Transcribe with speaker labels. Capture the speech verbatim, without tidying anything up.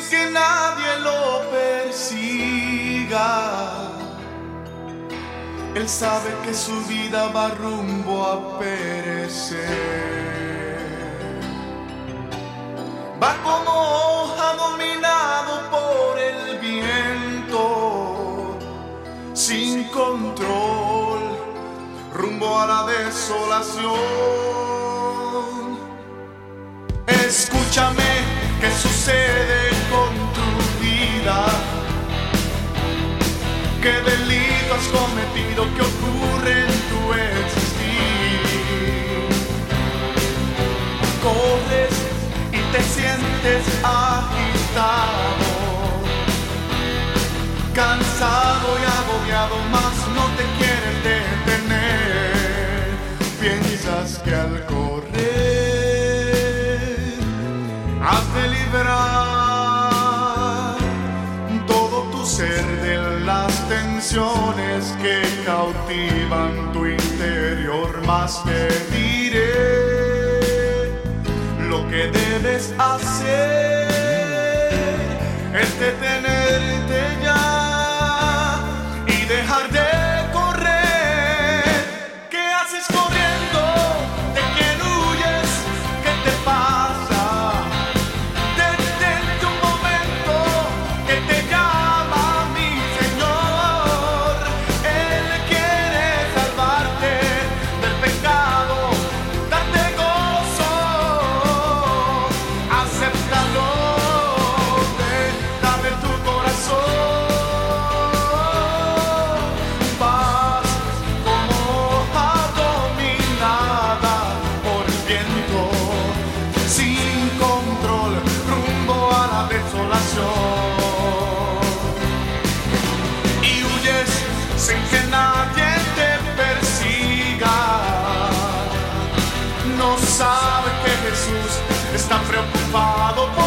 Speaker 1: que nadie lo persiga. Él sabe que su vida va rumbo a perecer. Va como hoja dominado por el viento, sin control, rumbo a la desolación. Escúchame, ¿qué sucede con tu vida? ¿Qué delito has cometido? ¿Qué ocurre en tu existir? Corres y te sientes agitado, cansado y agobiado, mas no te quieres detener. Piensas que al correr has de liberar todo tu ser de las tensiones que cautivan tu interior. Mas te diré lo que debes hacer es detenerte ya y dejar de correr. ¿Qué haces corriendo? ¿De quién huyes? ¿Qué te pasa? Detente un momento, que te llama mi Señor. Él quiere salvarte del pecado, darte gozo, acéptalo, ven, dame tu corazón. Vas como hoja dominada por el viento, sin control, rumbo a la desolación. Y huyes sin que nadie te persiga. No sabes que Jesús está preocupado por